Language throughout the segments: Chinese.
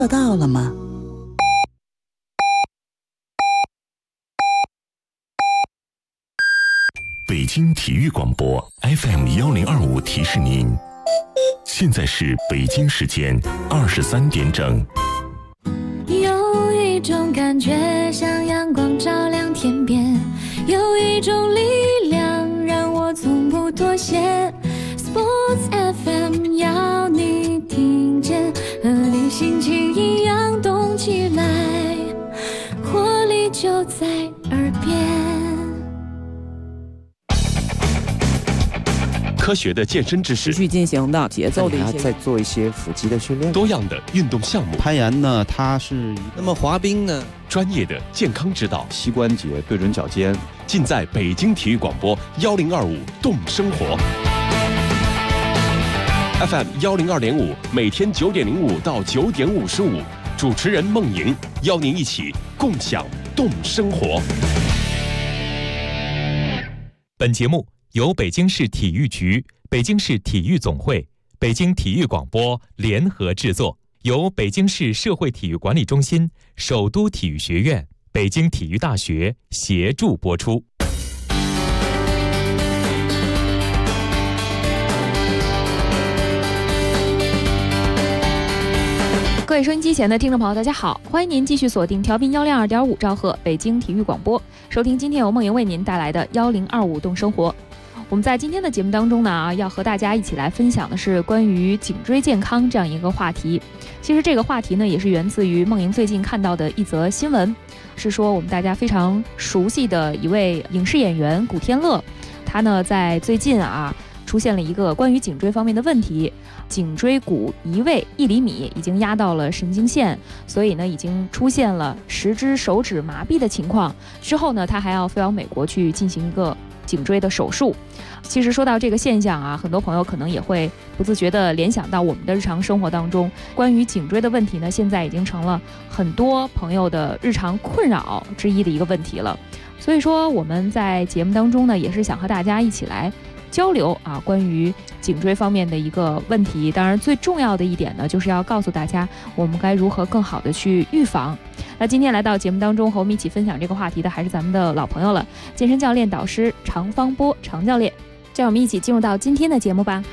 测到了吗？ 北京体育广播 FM1025提示您，现在是北京时间23点整。 有一种感觉像阳光照亮天边，有一种力量让我从不妥协。Sports FM 要你听见，和你心情一样动起来，活力就在耳边。 科学的健身知识， 持续进行的节奏的一些， 再做一些腹肌的训练， 多样的运动项目， 攀岩呢，它是那么滑冰呢， 专业的健康指导， 膝关节对准脚尖， 尽在北京体育广播1025动生活 FM 102.5，每天9点05到9点55，主持人孟莹邀您一起共享动生活。 本节目由北京市体育局、北京市体育总会、北京体育广播联合制作，由北京市社会体育管理中心、首都体育学院、北京体育大学协助播出。 各位收音机前的听众朋友，大家好，欢迎您继续锁定调频102.5兆赫北京体育广播，收听今天由梦莹为您带来的1025动生活。我们在今天的节目当中呢，要和大家一起来分享的是关于颈椎健康这样一个话题。其实这个话题呢，也是源自于梦莹最近看到的一则新闻，是说我们大家非常熟悉的一位影视演员古天乐，他呢在最近出现了一个关于颈椎方面的问题，颈椎骨移位1厘米已经压到了神经线，所以呢已经出现了10只手指麻痹的情况。之后呢，他还要飞往美国去进行一个颈椎的手术。其实说到这个现象很多朋友可能也会不自觉地联想到我们的日常生活当中，关于颈椎的问题呢，现在已经成了很多朋友的日常困扰之一的一个问题了。所以说我们在节目当中呢，也是想和大家一起来交流关于颈椎方面的一个问题。当然最重要的一点呢，就是要告诉大家我们该如何更好的去预防。那今天来到节目当中和我们一起分享这个话题的还是咱们的老朋友了，健身教练导师常方波常教练。让我们一起进入到今天的节目吧。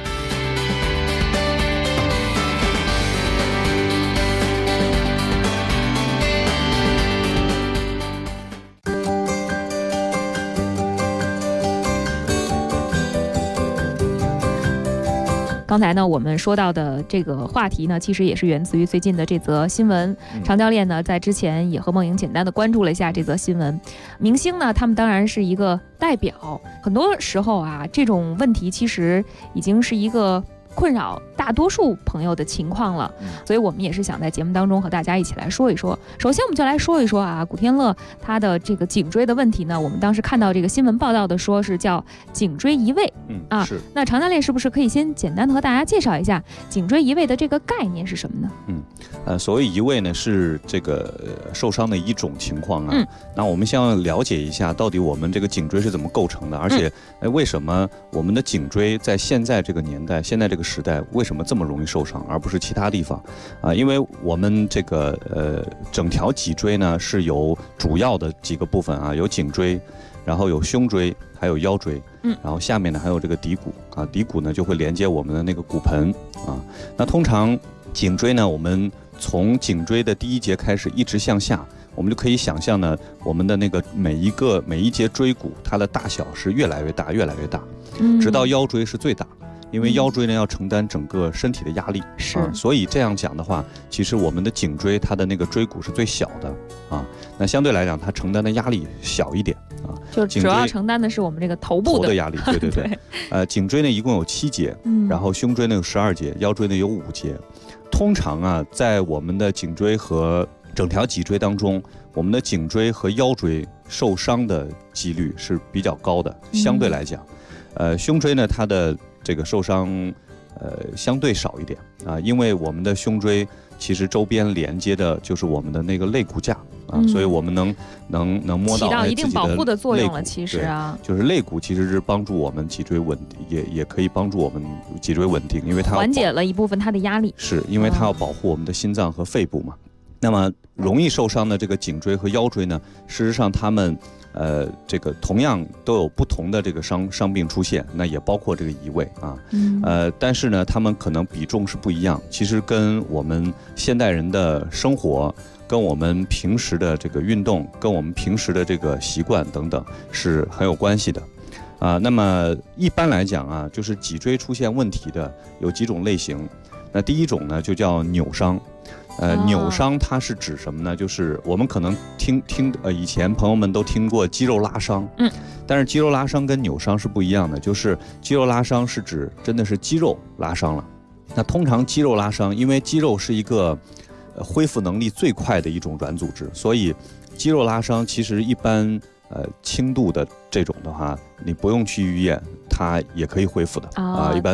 刚才呢，我们说到的这个话题呢，其实也是源自于最近的这则新闻。常教练呢，在之前也和梦莹简单的关注了一下这则新闻。明星呢，他们当然是一个代表，很多时候这种问题其实已经是一个困扰大多数朋友的情况了，所以我们也是想在节目当中和大家一起来说一说。首先我们就来说一说古天乐他的这个颈椎的问题呢，我们当时看到这个新闻报道的说是叫颈椎移位是。 那常教练是不是可以先简单的和大家介绍一下颈椎移位的这个概念是什么呢？所谓移位呢，是这个受伤的一种情况那我们先要了解一下到底我们这个颈椎是怎么构成的，而且为什么我们的颈椎在现在这个年代、现在这个时代为什么这么容易受伤，而不是其他地方因为我们这个整条脊椎呢是有主要的几个部分有颈椎，然后有胸椎，还有腰椎，然后下面呢还有这个骶骨骶骨呢就会连接我们的那个骨盆那通常颈椎呢，我们从颈椎的第一节开始一直向下，我们就可以想象呢，我们的那个每一节椎骨，它的大小是越来越大，越来越大，直到腰椎是最大。因为腰椎呢要承担整个身体的压力，所以这样讲的话，其实我们的颈椎它的那个椎骨是最小的那相对来讲它承担的压力小一点就主要承担的是我们这个头部的压力。对对颈椎呢一共有7节，然后胸椎呢有12节，腰椎呢有5节。通常在我们的颈椎和整条脊椎当中，我们的颈椎和腰椎受伤的几率是比较高的，相对来讲胸椎呢它的这个受伤相对少一点因为我们的胸椎其实周边连接的就是我们的那个肋骨架所以我们能摸到起到一定保护的作用了。 肋骨其实啊， 就是肋骨其实是帮助我们脊椎稳定，也可以帮助我们脊椎稳定，因为它缓解了一部分它的压力。 是因为它要保护我们的心脏和肺部嘛。那么容易受伤的这个颈椎和腰椎呢，事实上它们这个同样都有不同的这个伤病出现，那也包括这个移位啊，但是呢，它们可能比重是不一样。其实跟我们现代人的生活、跟我们平时的这个运动、跟我们平时的这个习惯等等是很有关系的啊。那么一般来讲啊，就是脊椎出现问题的有几种类型。那第一种呢，就叫扭伤。扭伤它是指什么呢？就是我们可能以前朋友们都听过肌肉拉伤，但是肌肉拉伤跟扭伤是不一样的。就是肌肉拉伤是指真的是肌肉拉伤了。那通常肌肉拉伤，因为肌肉是一个恢复能力最快的一种软组织，所以肌肉拉伤其实一般轻度的这种的话，你不用去医院，它也可以恢复的啊。一般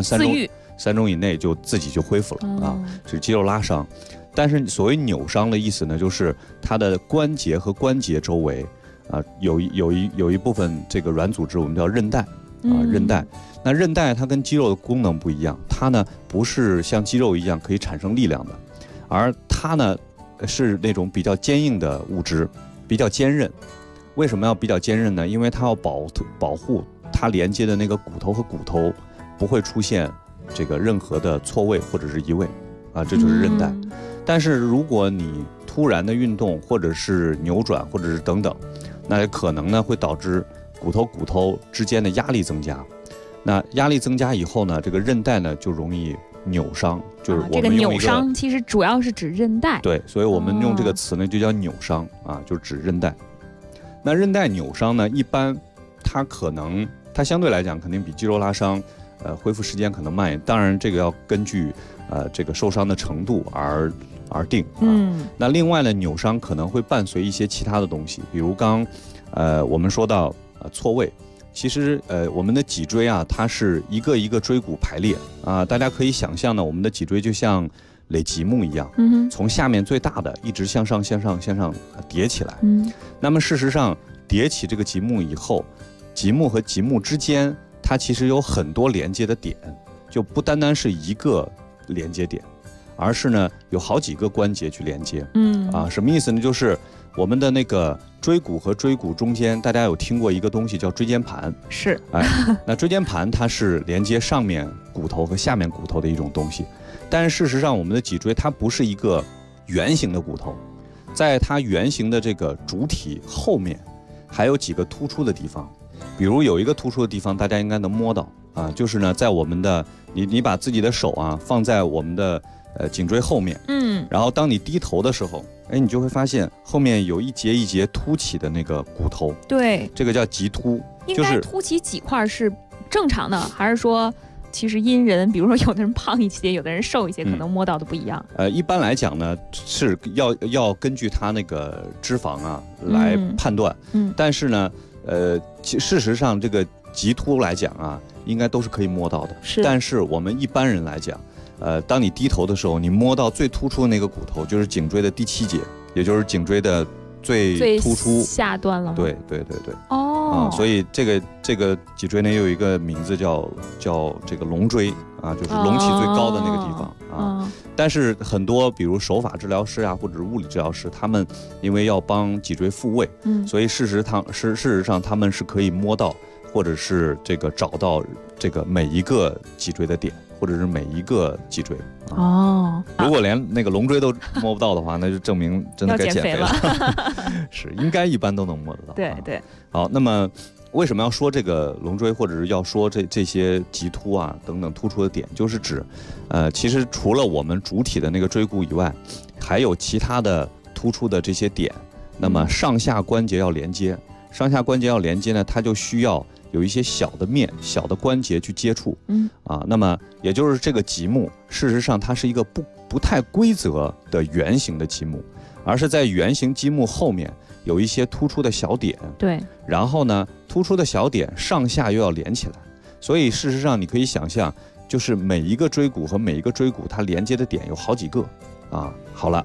3周以内就自己就恢复了啊，是肌肉拉伤。但是所谓扭伤的意思呢，就是它的关节和关节周围啊有一部分这个软组织，我们叫韧带啊，韧带。那韧带它跟肌肉的功能不一样，它呢不是像肌肉一样可以产生力量的，而它呢是那种比较坚硬的物质，比较坚韧。为什么要比较坚韧呢？因为它要保护它连接的那个骨头和骨头不会出现这个任何的错位或者是移位啊，这就是韧带。但是如果你突然的运动，或者是扭转，或者是等等，那可能呢会导致骨头之间的压力增加。那压力增加以后呢，这个韧带呢就容易扭伤。就是我们这个扭伤其实主要是指韧带。 对，所以我们用这个词呢就叫扭伤啊，就是指韧带。那韧带扭伤呢，一般它相对来讲肯定比肌肉拉伤恢复时间可能慢一点。当然这个要根据这个受伤的程度而定啊。那另外呢，扭伤可能会伴随一些其他的东西，比如我们说到错位。其实我们的脊椎啊，它是一个一个椎骨排列啊，大家可以想象呢，我们的脊椎就像垒积木一样，从下面最大的一直向上叠起来。那么事实上叠起这个积木以后，积木和积木之间它其实有很多连接的点，就不单单是一个连接点，而是呢有好几个关节去连接。什么意思呢？就是我们的那个椎骨和椎骨中间，大家有听过一个东西叫椎间盘？是。那椎间盘它是连接上面骨头和下面骨头的一种东西。但是事实上，我们的脊椎它不是一个圆形的骨头，在它圆形的这个主体后面，还有几个突出的地方。比如有一个突出的地方，大家应该能摸到啊，就是呢，在我们的你把自己的手啊放在我们的颈椎后面，然后当你低头的时候，你就会发现后面有一节一节凸起的那个骨头。对，这个叫棘突。 应该凸起几块是正常的，还是说其实因人，比如说有的人胖一些，有的人瘦一些，可能摸到的不一样？ 一般来讲呢，是要根据它那个脂肪啊来判断。但是呢，事实上这个棘突来讲啊，应该都是可以摸到的。但是我们一般人来讲，当你低头的时候，你摸到最突出的那个骨头，就是颈椎的第7节，也就是颈椎的最突出下端了。 对。所以这个脊椎呢，又有一个名字叫这个龙椎啊，就是隆起最高的那个地方啊。但是很多比如手法治疗师啊，或者是物理治疗师，他们因为要帮脊椎复位，所以事实上他们是可以摸到，或者是这个找到这个每一个脊椎的点，或者是每一个脊椎。如果连那个龙椎都摸不到的话，那就证明真的该减肥了。是，应该一般都能摸得到。 对。 好，那么为什么要说这个龙椎，或者是要说这些棘突啊等等突出的点，就是指其实除了我们主体的那个椎骨以外，还有其他的突出的这些点。那么上下关节要连接，呢，它就需要有一些小的关节去接触。那么也就是这个积木，事实上它是一个不太规则的圆形的积木，而是在圆形积木后面有一些突出的小点。对。然后呢，突出的小点上下又要连起来，所以事实上你可以想象，就是每一个椎骨和每一个椎骨它连接的点有好几个啊。好了，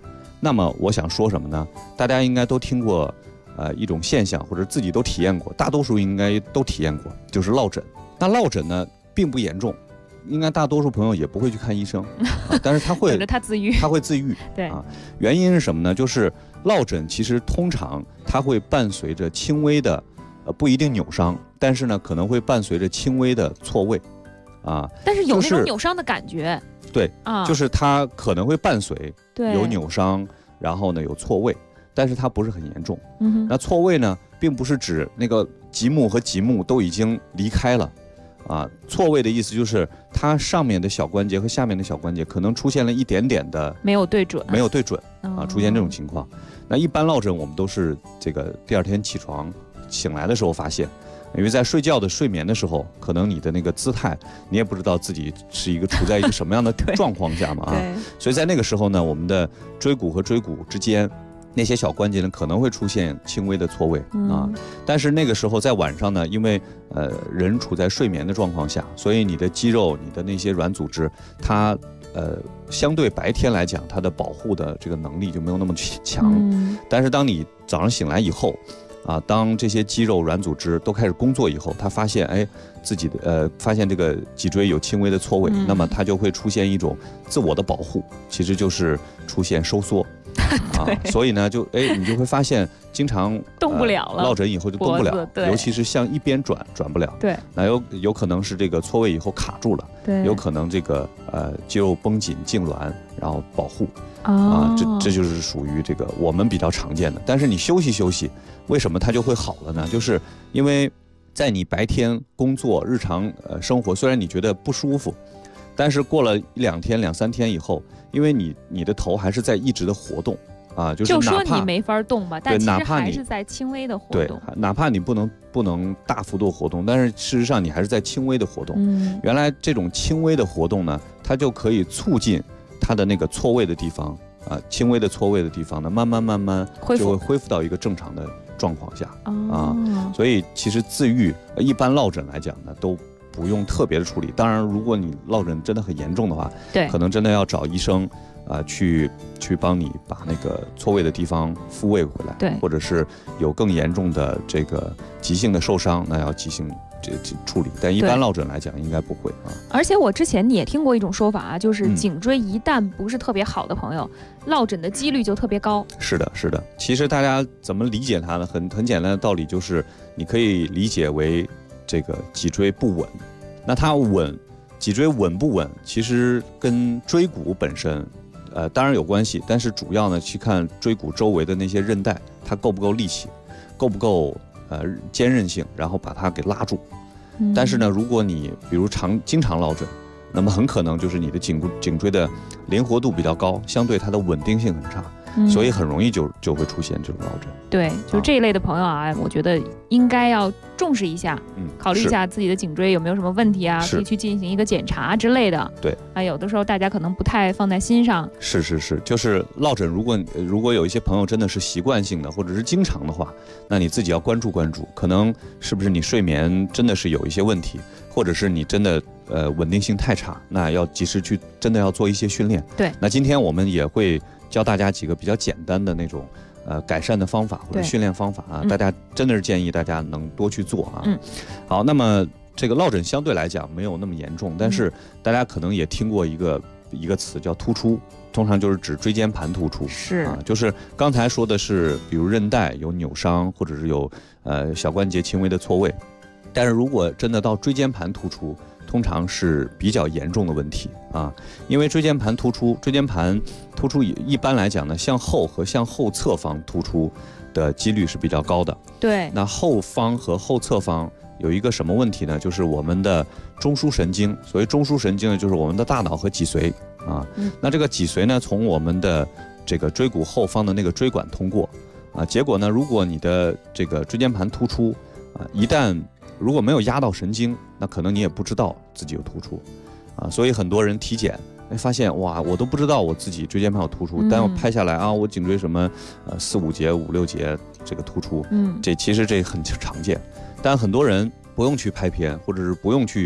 那么我想说什么呢？大家应该都听过，一种现象，或者自己都体验过，大多数应该都体验过，就是落枕。那落枕呢，并不严重，应该大多数朋友也不会去看医生，但是他会他自愈， 他会自愈。 对原因是什么呢？就是落枕其实通常它会伴随着轻微的，不一定扭伤，但是呢可能会伴随着轻微的错位， 但是有那种扭伤的感觉。 对，就是它可能会伴随有扭伤，然后呢有错位，但是它不是很严重。那错位呢，并不是指那个极目和极目都已经离开了。错位的意思就是它上面的小关节和下面的小关节可能出现了一点点的没有对准， 出现这种情况。那一般落枕我们都是这个第二天起床醒来的时候发现，因为在睡觉的睡眠的时候，可能你的那个姿态你也不知道自己是一个处在一个什么样的状况下嘛所以在那个时候呢，我们的椎骨和椎骨之间那些小关节呢可能会出现轻微的错位但是那个时候在晚上呢，因为人处在睡眠的状况下，所以你的肌肉、你的那些软组织，它相对白天来讲，它的保护的这个能力就没有那么强。但是当你早上醒来以后当这些肌肉、软组织都开始工作以后，他发现自己的发现这个脊椎有轻微的错位，那么它就会出现一种自我的保护，其实就是出现收缩。所以呢，你就会发现经常动不了了， 落枕以后就动不了，尤其是向一边转不了。 对， 那有可能是这个错位以后卡住了， 对， 有可能这个肌肉绷紧痉挛，然后保护这就是属于这个我们比较常见的。但是你休息休息，为什么它就会好了呢？就是因为在你白天工作日常生活，虽然你觉得不舒服，但是过了2天2、3天以后，因为你的头还是在一直的活动就说你没法动吧，但其实还是在轻微的活动。 对，哪怕你不能大幅度活动，但是事实上你还是在轻微的活动。原来这种轻微的活动呢，它就可以促进它的那个错位的地方轻微的错位的地方呢，慢慢就会恢复到一个正常的状况下所以其实自愈一般落枕来讲呢，都不用特别的处理。当然，如果你落枕真的很严重的话， 对， 可能真的要找医生去帮你把那个错位的地方复位回来， 对， 或者是有更严重的这个急性的受伤，那要急性这处理。但一般落枕来讲，应该不会而且我之前也听过一种说法就是颈椎一旦不是特别好的朋友，落枕的几率就特别高。 是的。其实大家怎么理解它呢？很简单的道理就是，你可以理解为这个脊椎不稳。那它脊椎稳不稳，其实跟椎骨本身当然有关系，但是主要呢去看椎骨周围的那些韧带，它够不够力气，够不够坚韧性，然后把它给拉住。但是呢，如果你比如经常落枕，那么很可能就是你的颈椎的灵活度比较高，相对它的稳定性很差，所以很容易就会出现这种落枕。 对，就这一类的朋友我觉得应该要重视一下，考虑一下自己的颈椎有没有什么问题可以去进行一个检查之类的。 对， 有的时候大家可能不太放在心上。 是，就是落枕，如果有一些朋友真的是习惯性的或者是经常的话，那你自己要关注，可能是不是你睡眠真的是有一些问题，或者是你真的稳定性太差，那要及时去真的要做一些训练。 对， 那今天我们也会教大家几个比较简单的那种改善的方法或者训练方法大家真的是建议大家能多去做好，那么这个落枕相对来讲没有那么严重，但是大家可能也听过一个词叫突出，通常就是指椎间盘突出。 是就是刚才说的是比如韧带有扭伤，或者是有小关节轻微的错位，但是如果真的到椎间盘突出，通常是比较严重的问题因为椎间盘突出一般来讲呢，向后和向后侧方突出的几率是比较高的。 对， 那后方和后侧方有一个什么问题呢？就是我们的中枢神经。所谓中枢神经呢，就是我们的大脑和脊髓那这个脊髓呢，从我们的这个椎骨后方的那个椎管通过结果呢，如果你的这个椎间盘突出一旦如果没有压到神经，那可能你也不知道自己有突出所以很多人体检发现我都不知道我自己椎间盘有突出，但我拍下来我颈椎什么4、5节、5、6节这个突出其实这很常见，但很多人不用去拍片，或者是不用去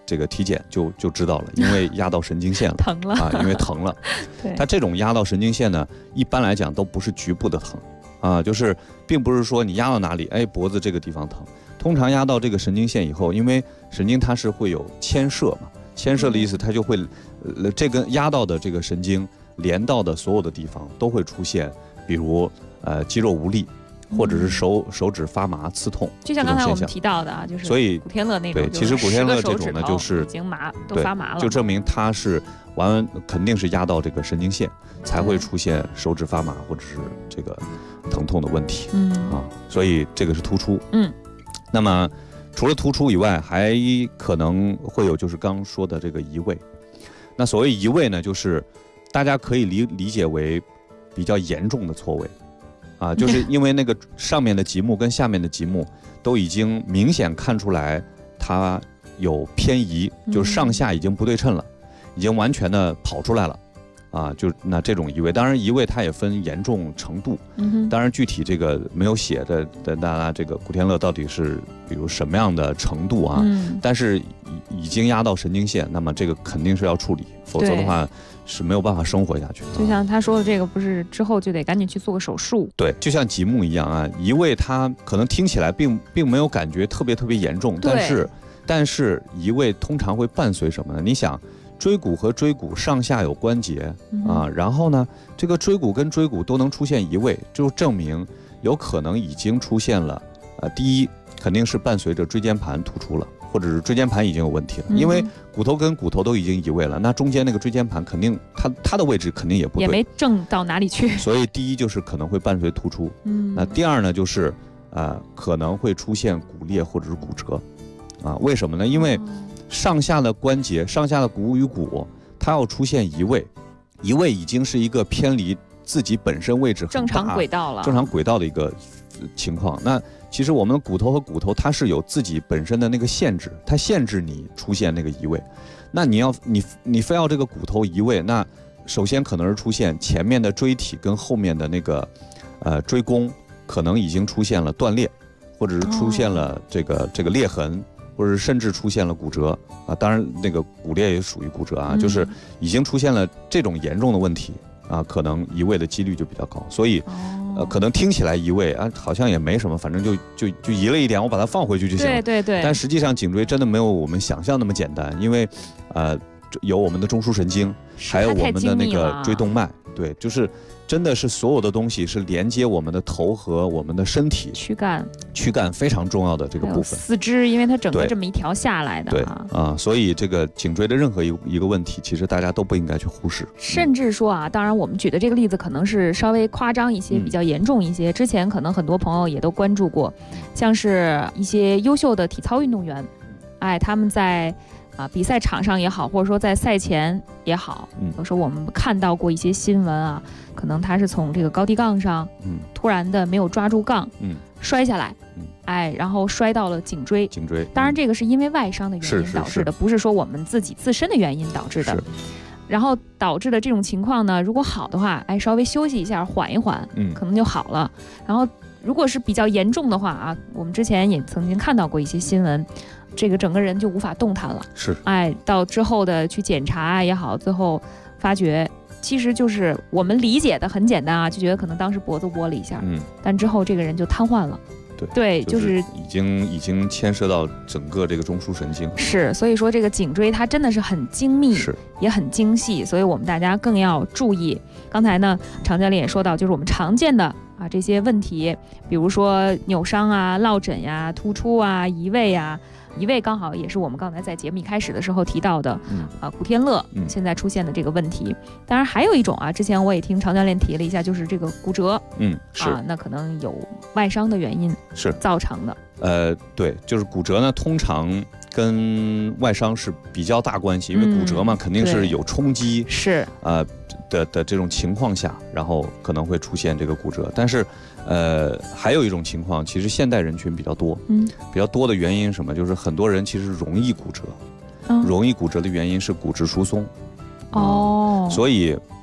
这个体检就知道了，因为压到神经线了， 疼了因为疼了。 对， 它这种压到神经线呢，一般来讲都不是局部的疼就是并不是说你压到哪里，脖子这个地方疼，通常压到这个神经线以后，因为神经它是会有牵涉嘛，牵涉的意思它就会，这根压到的这个神经连到的所有的地方都会出现，比如肌肉无力。或者是手指发麻、刺痛， 就像刚才我们提到的啊，就是所以古天乐那种， 对，其实古天乐这种呢，就是已经都发麻了， 就证明他是肯定是压到这个神经线，才会出现手指发麻或者是这个疼痛的问题。所以这个是突出。那么除了突出以外，还可能会有就是刚说的这个移位。那所谓移位呢，就是大家可以理解为比较严重的错位。就是因为那个上面的极目跟下面的极目都已经明显看出来它有偏移，就是上下已经不对称了，已经完全的跑出来了就这种移位，当然移位它也分严重程度，当然具体这个没有写的大家这个古天乐到底是比如什么样的程度但是已经压到神经线，那么这个肯定是要处理，否则的话是没有办法生活下去。 就像他说的这个，不是之后就得赶紧去做个手术。 对，就像极目一样移位它可能听起来并没有感觉特别严重，但是移位通常会伴随什么呢？你想，椎骨和椎骨上下有关节然后呢，这个椎骨跟椎骨都能出现移位，就证明有可能已经出现了第一肯定是伴随着椎间盘突出了，或者是椎间盘已经有问题了，因为骨头跟骨头都已经移位了，那中间那个椎间盘肯定它的位置肯定也不对， 也没正到哪里去， 所以第一就是可能会伴随突出，那第二呢就是可能会出现骨裂或者是骨折为什么呢？因为上下的关节，上下的骨与骨，它要出现移位，移位已经是一个偏离自己本身位置很大正常轨道了， 正常轨道的一个情况。那其实我们的骨头和骨头它是有自己本身的那个限制，它限制你出现那个移位。那你非要这个骨头移位，那首先可能是出现前面的椎体跟后面的那个椎弓可能已经出现了断裂，或者是出现了这个裂痕，或者甚至出现了骨折当然那个骨裂也属于骨折就是已经出现了这种严重的问题可能移位的几率就比较高，所以可能听起来移位好像也没什么，反正就移了一点，我把它放回去就行了。 对。 但实际上颈椎真的没有我们想象那么简单，因为有我们的中枢神经，还有我们的那个椎动脉，对，就是真的是所有的东西是连接我们的头和我们的身体躯干非常重要的这个部分。 四肢，因为它整个这么一条下来的对所以这个颈椎的任何一个问题，其实大家都不应该去忽视。 甚至说当然我们举的这个例子可能是稍微夸张一些，比较严重一些。之前可能很多朋友也都关注过，像是一些优秀的体操运动员，他们在比赛场上也好，或者说在赛前也好，有时候我们看到过一些新闻可能他是从这个高低杠上，突然的没有抓住杠，摔下来，然后摔到了颈椎。当然这个是因为外伤的原因导致的，不是说我们自己自身的原因导致的。然后导致的这种情况呢，如果好的话，稍微休息一下，缓一缓，可能就好了。然后如果是比较严重的话我们之前也曾经看到过一些新闻。这个整个人就无法动弹了，到之后的去检查也好，最后发觉其实就是我们理解的很简单就觉得可能当时脖子窝了一下，但之后这个人就瘫痪了。对，就是已经牵涉到整个这个中枢神经。 所以说这个颈椎它真的是很精密，也很精细，所以我们大家更要注意。刚才呢，常教练也说到，就是我们常见的这些问题，比如说扭伤落枕突出移位移位刚好也是我们刚才在节目一开始的时候提到的，古天乐现在出现的这个问题。当然还有一种之前我也听常教练提了一下，就是这个骨折，那可能有外伤的原因造成的。 对，就是骨折呢，通常跟外伤是比较大关系，因为骨折嘛，肯定是有冲击的这种情况下，然后可能会出现这个骨折。但是还有一种情况，其实现代人群比较多，比较多的原因是什么？就是很多人其实容易骨折，容易骨折的原因是骨质疏松。所以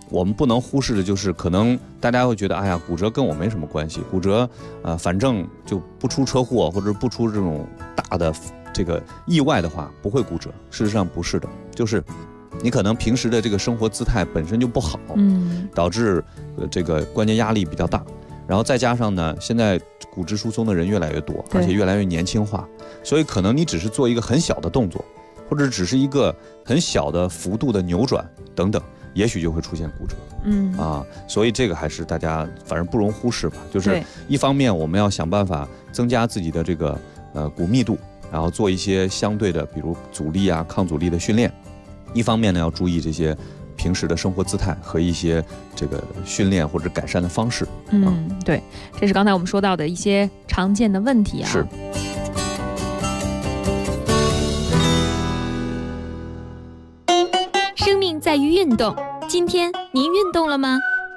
我们不能忽视的就是，可能大家会觉得，哎呀，骨折跟我没什么关系，骨折反正就不出车祸或者不出这种大的这个意外的话，不会骨折。事实上不是的，就是你可能平时的这个生活姿态本身就不好，导致这个关节压力比较大，然后再加上呢，现在骨质疏松的人越来越多，而且越来越年轻化，所以可能你只是做一个很小的动作，或者只是一个很小的幅度的扭转等等，也许就会出现骨折。所以这个还是大家反正不容忽视吧。就是一方面我们要想办法增加自己的这个骨密度，然后做一些相对的，比如阻力啊、抗阻力的训练。一方面呢，要注意这些平时的生活姿态和一些这个训练或者改善的方式。 对，这是刚才我们说到的一些常见的问题啊。 是。 生命在于运动，今天您运动了吗？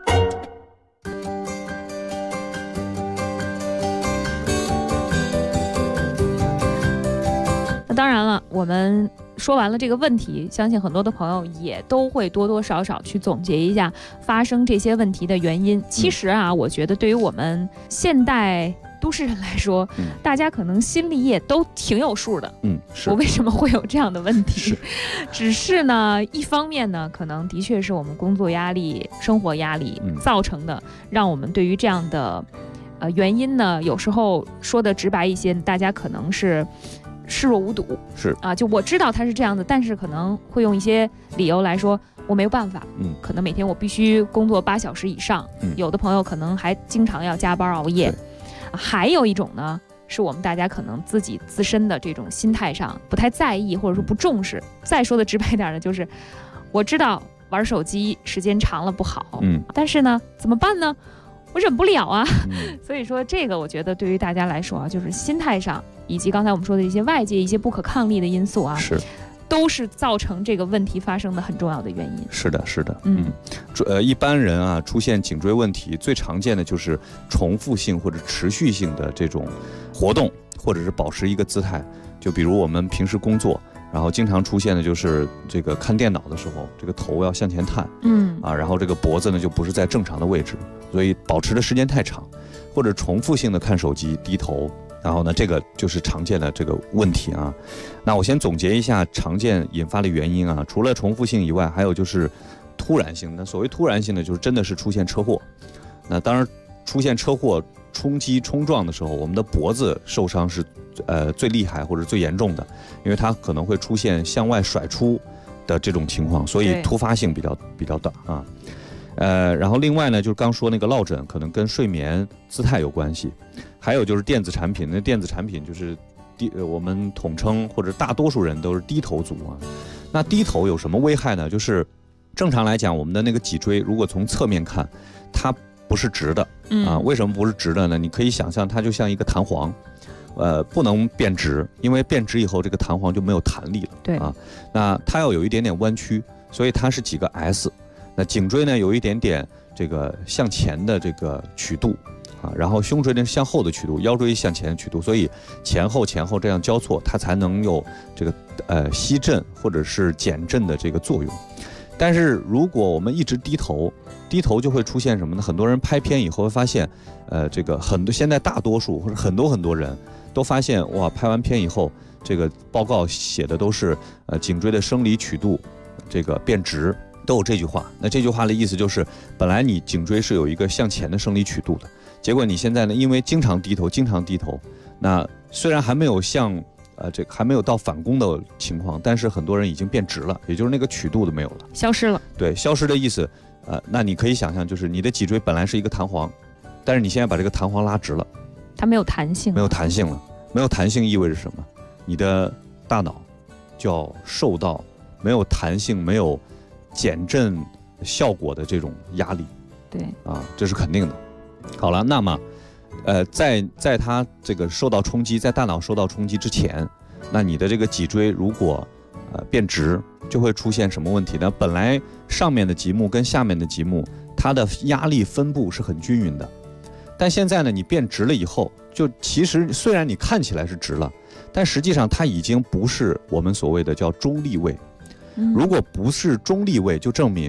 那当然了，我们说完了这个问题，相信很多的朋友也都会多多少少去总结一下发生这些问题的原因。其实啊，我觉得对于我们现代都市人来说，大家可能心里也都挺有数的。 是我为什么会有这样的问题？只是呢，一方面呢，可能的确是我们工作压力、生活压力造成的，让我们对于这样的原因呢，有时候说的直白一些，大家可能是视若无睹。 是啊， 就我知道它是这样的，但是可能会用一些理由来说我没有办法。可能每天我必须工作8小时以上。有的朋友可能还经常要加班熬夜。还有一种呢，是我们大家可能自己自身的这种心态上不太在意，或者说不重视。再说的直白点的就是，我知道玩手机时间长了不好，但是呢，怎么办呢？我忍不了啊。所以说这个我觉得对于大家来说啊，就是心态上，以及刚才我们说的一些外界一些不可抗力的因素啊，都是造成这个问题发生的很重要的原因。 是的，是的。一般人啊出现颈椎问题，最常见的就是重复性或者持续性的这种活动，或者是保持一个姿态。就比如我们平时工作，然后经常出现的就是这个看电脑的时候，这个头要向前探，然后这个脖子呢就不是在正常的位置，所以保持的时间太长，或者重复性的看手机、低头。然后呢，这个就是常见的这个问题啊。那我先总结一下常见引发的原因啊，除了重复性以外，还有就是突然性。那所谓突然性呢，就是真的是出现车祸。那当然，出现车祸、冲击、冲撞的时候，我们的脖子受伤是最厉害或者最严重的，因为它可能会出现向外甩出的这种情况，所以突发性比较大啊。然后另外呢，就是刚说那个落枕，可能跟睡眠姿态有关系。还有就是电子产品，那电子产品就是我们统称或者大多数人都是低头族啊。那低头有什么危害呢？就是正常来讲，我们的那个脊椎如果从侧面看，它不是直的啊。为什么不是直的呢？你可以想象它就像一个弹簧，不能变直，因为变直以后这个弹簧就没有弹力了。 对啊， 那它要有一点点弯曲，所以它是几个 S。那颈椎呢有一点点这个向前的这个曲度。然后胸椎呢向后的曲度，腰椎向前的曲度，所以前后这样交错，它才能有这个吸震或者是减震的这个作用。但是如果我们一直低头就会出现什么呢？很多人拍片以后会发现，这个现在大多数或者很多人都发现，哇，拍完片以后，这个报告写的都是颈椎的生理曲度这个变直，都有这句话。那这句话的意思就是，本来你颈椎是有一个向前的生理曲度的。结果你现在呢，因为经常低头，那虽然还没有还没有到反弓的情况，但是很多人已经变直了，也就是那个曲度都没有了， 消失了。 对，消失的意思，那你可以想象，就是你的脊椎本来是一个弹簧，但是你现在把这个弹簧拉直了， 它没有弹性， 没有弹性了。没有弹性意味着什么？你的大脑就要受到没有弹性、没有减震效果的这种压力。 对啊，这是肯定的。好了，那么，在它这个受到冲击，在大脑受到冲击之前，那你的这个脊椎如果变直，就会出现什么问题呢？本来上面的极目跟下面的极目，它的压力分布是很均匀的，但现在呢，你变直了以后，就其实虽然你看起来是直了，但实际上它已经不是我们所谓的叫中立位。如果不是中立位，就证明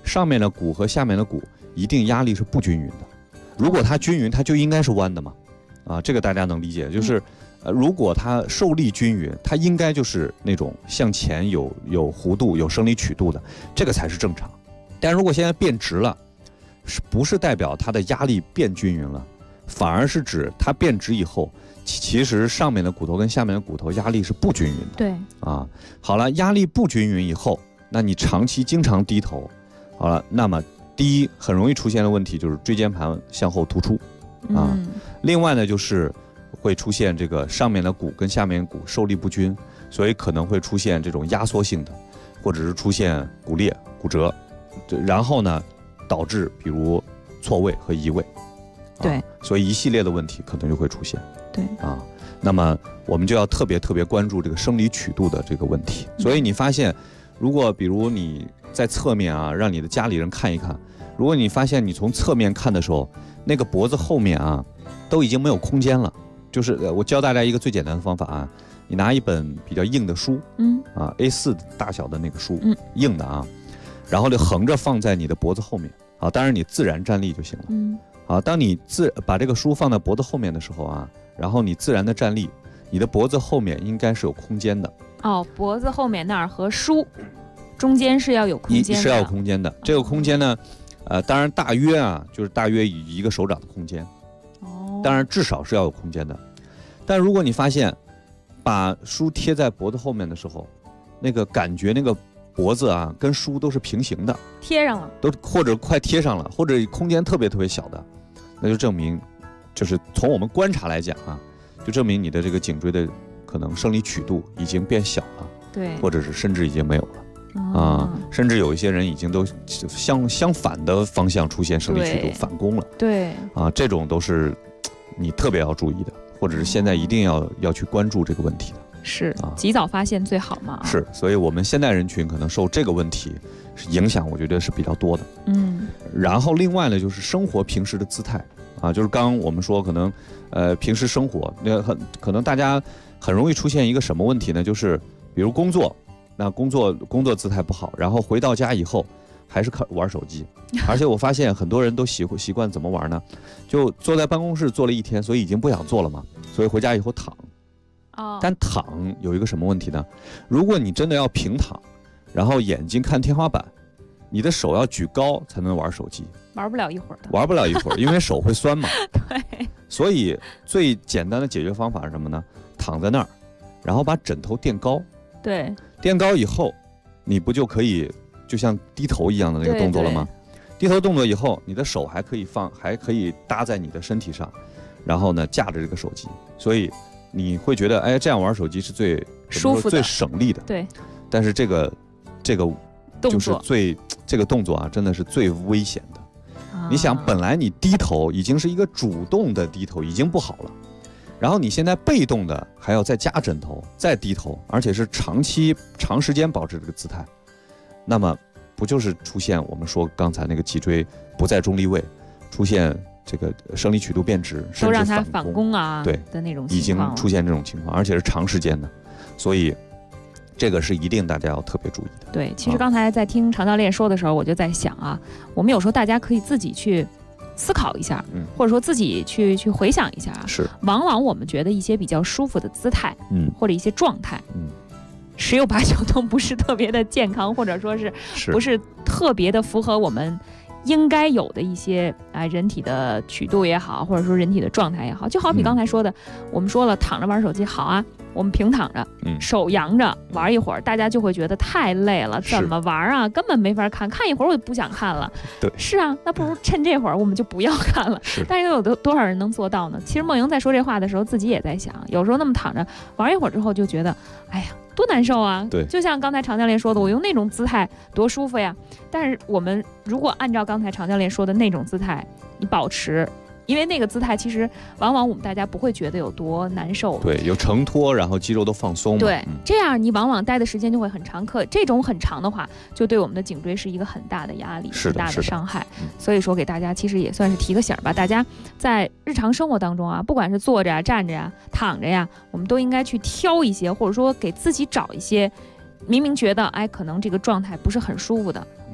上面的骨和下面的骨一定压力是不均匀的。如果它均匀，它就应该是弯的嘛。这个大家能理解，就是如果它受力均匀，它应该就是那种向前有弧度、有生理曲度的，这个才是正常。但如果现在变直了，不是代表它的压力变均匀了，反而是指它变直以后，其实上面的骨头跟下面的骨头压力是不均匀的。 对好了，压力不均匀以后，那你长期经常低头，好了，那么第一很容易出现的问题就是椎间盘向后突出另外呢就是会出现这个上面的骨跟下面的骨受力不均，所以可能会出现这种压缩性的，或者是出现骨裂、骨折，然后呢导致比如错位和移位。 对， 所以一系列的问题可能就会出现。 对那么我们就要特别关注这个生理曲度的这个问题。所以你发现，如果比如你在侧面让你的家里人看一看，如果你发现你从侧面看的时候，那个脖子后面都已经没有空间了。就是我教大家一个最简单的方法你拿一本比较硬的书，A4 大小的那个书，硬的然后就横着放在你的脖子后面。当然你自然站立就行了。当你把这个书放在脖子后面的时候然后你自然的站立，你的脖子后面应该是有空间的。 脖子后面那儿和书中间是要有空间的。 是要有空间的。这个空间呢，当然大约就是大约一个手掌的空间。当然至少是要有空间的。但如果你发现把书贴在脖子后面的时候，那个感觉那个脖子跟书都是平行的， 贴上了， 或者快贴上了，或者空间特别小的，那就证明，就是从我们观察来讲就证明你的这个颈椎的可能生理曲度已经变小了， 对， 或者是甚至已经没有了甚至有一些人已经都相反的方向出现生理曲度反攻了， 对这种都是你特别要注意的，或者是现在一定要去关注这个问题的。 是及早发现最好嘛。 是，所以我们现代人群可能受这个问题影响，我觉得是比较多的。然后另外呢，就是生活平时的姿态就是刚刚我们说可能平时生活可能大家很容易出现一个什么问题呢？就是比如工作姿态不好，然后回到家以后还是玩手机，而且我发现很多人都习惯怎么玩呢？就坐在办公室坐了一天，所以已经不想坐了嘛，所以回家以后躺。但躺有一个什么问题呢？如果你真的要平躺，然后眼睛看天花板，你的手要举高才能玩手机， 玩不了一会儿的， 玩不了一会儿，因为手会酸嘛。 对， 所以最简单的解决方法是什么呢？躺在那儿，然后把枕头垫高。 对， 垫高以后，你不就可以就像低头一样的那个动作了吗？低头动作以后，你的手还可以搭在你的身体上，然后呢架着这个手机，所以你会觉得这样玩手机是最舒服的、 最省力的。 对， 但是这个就是这个动作真的是最危险的。你想，本来你低头已经是一个主动的低头，已经不好了，然后你现在被动的还要再加枕头，再低头，而且是长时间保持这个姿态，那么不就是出现我们说刚才那个脊椎不在中立位，出现这个生理曲度变直， 都让它反攻对的那种情况， 已经出现这种情况，而且是长时间的，所以这个是一定大家要特别注意的。 对，其实刚才在听常教练说的时候，我就在想我们有时候大家可以自己去思考一下，或者说自己去回想一下是， 往往我们觉得一些比较舒服的姿态，或者一些状态，十有八九都不是特别的健康，或者说是不是特别的符合我们应该有的一些人体的曲度也好，或者说人体的状态也好。就好比刚才说的，我们说了躺着玩手机好我们平躺着，手扬着玩一会儿，大家就会觉得太累了，怎么玩根本没法看一会儿我就不想看了。 对， 是那不如趁这会儿我们就不要看了。但是有多少人能做到呢？其实梦莹在说这话的时候，自己也在想，有时候那么躺着玩一会儿之后，就觉得哎呀多难受啊。 对， 就像刚才常教练说的，我用那种姿态多舒服呀。但是我们如果按照刚才常教练说的那种姿态，你保持，因为那个姿态其实往往我们大家不会觉得有多难受。 对，有承托，然后肌肉都放松。 对，这样你往往待的时间就会很长，这种很长的话，就对我们的颈椎是一个很大的压力，很大的伤害。所以说给大家其实也算是提个醒吧，大家在日常生活当中不管是坐着站着躺着我们都应该去挑一些，或者说给自己找一些明明觉得可能这个状态不是很舒服的，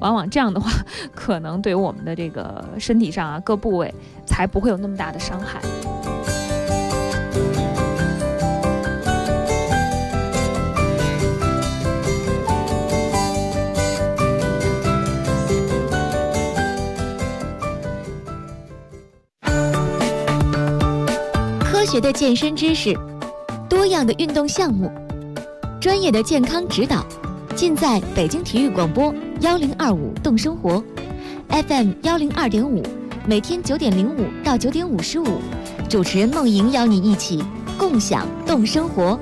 往往这样的话，可能对我们的这个身体上啊各部位才不会有那么大的伤害。 科学的健身知识，多样的运动项目，专业的健康指导，尽在北京体育广播1025动生活 FM 102.5，每天9点05到9点55，主持人梦莹邀你一起共享动生活。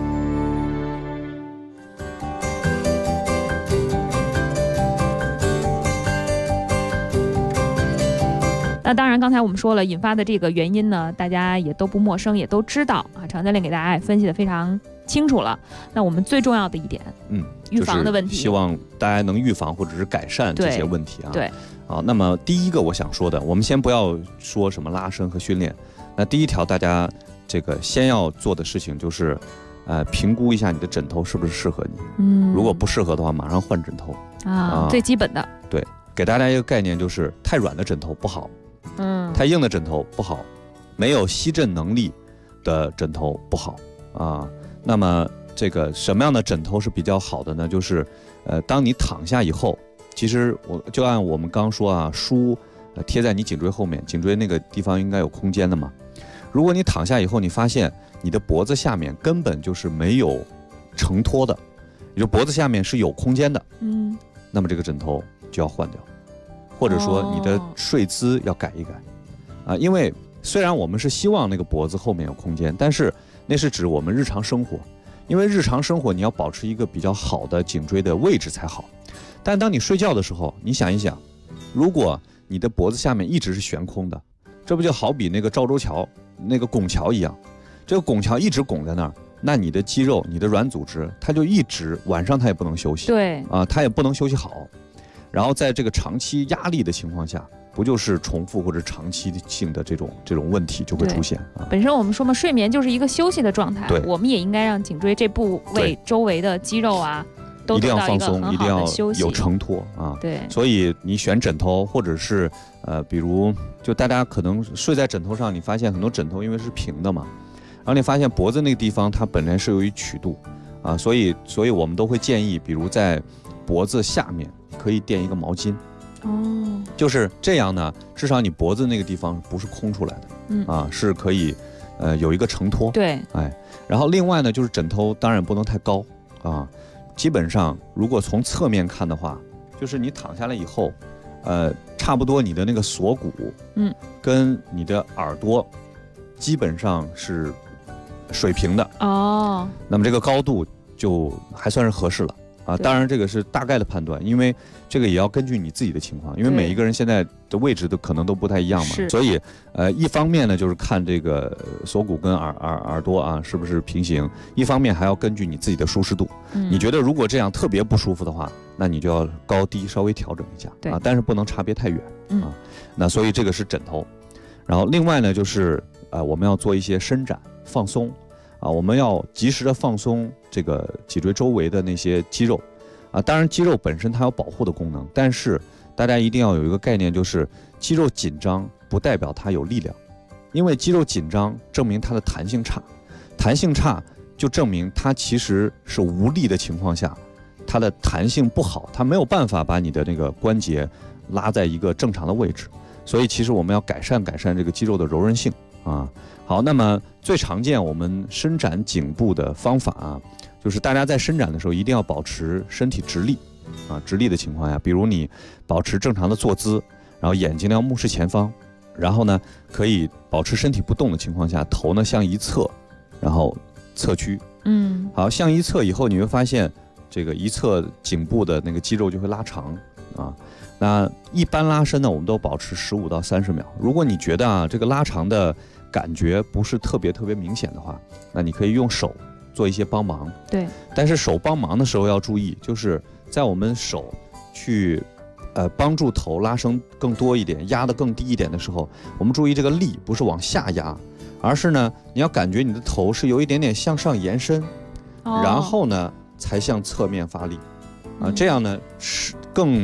那当然，刚才我们说了，引发的这个原因呢，大家也都不陌生，也都知道啊。常教练给大家也分析得非常清楚了。那我们最重要的一点，预防的问题， 希望大家能预防或者是改善这些问题啊。 对。 好，那么第一个我想说的，我们先不要说什么拉伸和训练。那第一条，大家这个先要做的事情就是，评估一下你的枕头是不是适合你。如果不适合的话，马上换枕头啊，最基本的。 对，给大家一个概念，就是太软的枕头不好。太硬的枕头不好，没有吸震能力的枕头不好啊。那么这个什么样的枕头是比较好的呢？就是当你躺下以后，其实我就按我们刚说啊，书贴在你颈椎后面，颈椎那个地方应该有空间的嘛。如果你躺下以后，你发现你的脖子下面根本就是没有承托的，也就脖子下面是有空间的，那么这个枕头就要换掉。或者说你的睡姿要改一改，因为虽然我们是希望那个脖子后面有空间，但是那是指我们日常生活，因为日常生活你要保持一个比较好的颈椎的位置才好。但当你睡觉的时候，你想一想，如果你的脖子下面一直是悬空的，这不就好比那个赵州桥那个拱桥一样，这个拱桥一直拱在那儿，那你的肌肉、你的软组织，它就一直晚上它也不能休息， 对它也不能休息好。然后在这个长期压力的情况下，不就是重复或者长期性的这种问题就会出现啊？ 本身我们说嘛，睡眠就是一个休息的状态， 对， 我们也应该让颈椎这部位周围的肌肉啊，都得到一个很好的休息， 一定要放松，一定要有承托啊。 对， 所以你选枕头，或者是比如就大家可能睡在枕头上，你发现很多枕头因为是平的嘛，然后你发现脖子那个地方它本来是有一曲度啊，所以我们都会建议，比如在脖子下面可以垫一个毛巾，就是这样呢，至少你脖子那个地方不是空出来的，是可以，有一个承托。 对， 然后另外呢，就是枕头当然不能太高啊，基本上如果从侧面看的话，就是你躺下来以后，差不多你的那个锁骨，跟你的耳朵基本上是水平的哦，那么这个高度就还算是合适了。当然这个是大概的判断，因为这个也要根据你自己的情况，因为每一个人现在的位置都可能都不太一样嘛，所以一方面呢就是看这个锁骨跟耳朵啊是不是平行，一方面还要根据你自己的舒适度。你觉得如果这样特别不舒服的话，那你就要高低稍微调整一下但是不能差别太远那所以这个是枕头。然后另外呢就是我们要做一些伸展放松我们要及时的放松这个脊椎周围的那些肌肉当然肌肉本身它有保护的功能，但是大家一定要有一个概念，就是肌肉紧张不代表它有力量，因为肌肉紧张证明它的弹性差，弹性差就证明它其实是无力的情况下，它的弹性不好，它没有办法把你的那个关节拉在一个正常的位置，所以其实我们要改善这个肌肉的柔韧性好，那么最常见我们伸展颈部的方法就是大家在伸展的时候一定要保持身体直立直立的情况下，比如你保持正常的坐姿，然后眼睛要目视前方，然后呢可以保持身体不动的情况下，头呢向一侧，然后侧屈好，向一侧以后你会发现这个一侧颈部的那个肌肉就会拉长那一般拉伸呢我们都保持15到30秒，如果你觉得这个拉长的感觉不是特别明显的话，那你可以用手做一些帮忙。对，但是手帮忙的时候要注意，就是在我们手去帮助头拉伸更多一点，压得更低一点的时候，我们注意这个力不是往下压，而是呢你要感觉你的头是有一点点向上延伸然后呢才向侧面发力这样呢是更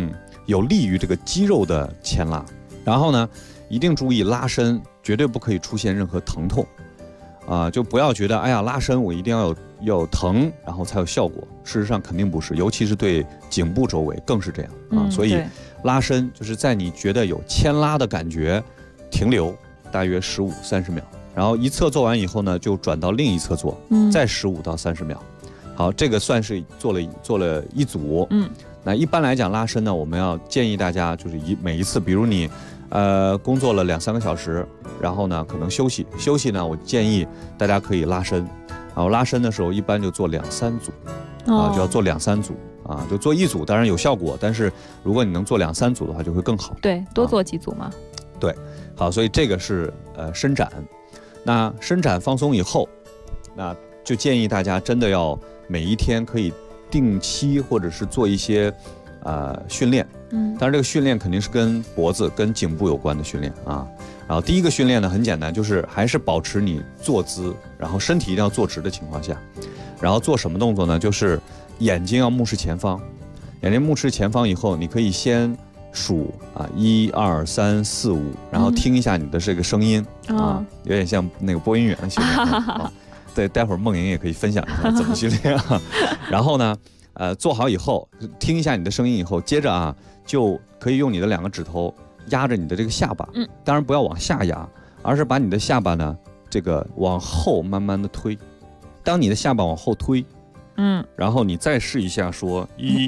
有利于这个肌肉的牵拉。然后呢，一定注意拉伸，绝对不可以出现任何疼痛，就不要觉得哎呀拉伸我一定要有疼然后才有效果，事实上肯定不是，尤其是对颈部周围更是这样所以拉伸就是在你觉得有牵拉的感觉，停留大约15-30秒，然后一侧做完以后呢，就转到另一侧做，再15到30秒。好，这个算是做了一组。那一般来讲拉伸呢，我们要建议大家就是每一次，比如你工作了2-3个小时，然后呢可能休息呢，我建议大家可以拉伸。然后拉伸的时候一般就做2-3组，就要做2-3组就做一组当然有效果，但是如果你能做2-3组的话就会更好。 对，多做几组嘛。 对，好，所以这个是伸展。那伸展放松以后，那就建议大家真的要每一天可以定期或者是做一些训练。当然这个训练肯定是跟脖子跟颈部有关的训练然后第一个训练呢很简单，就是还是保持你坐姿，然后身体一定要坐直的情况下，然后做什么动作呢？就是眼睛要目视前方，眼睛目视前方以后，你可以先数1、2、3、4、5，然后听一下你的这个声音有点像那个播音员的训练对，待会儿梦莹也可以分享一下怎么训练然后呢做好以后听一下你的声音以后，接着就可以用你的2个指头压着你的这个下巴，当然不要往下压，而是把你的下巴呢这个往后慢慢的推。当你的下巴往后推，然后你再试一下说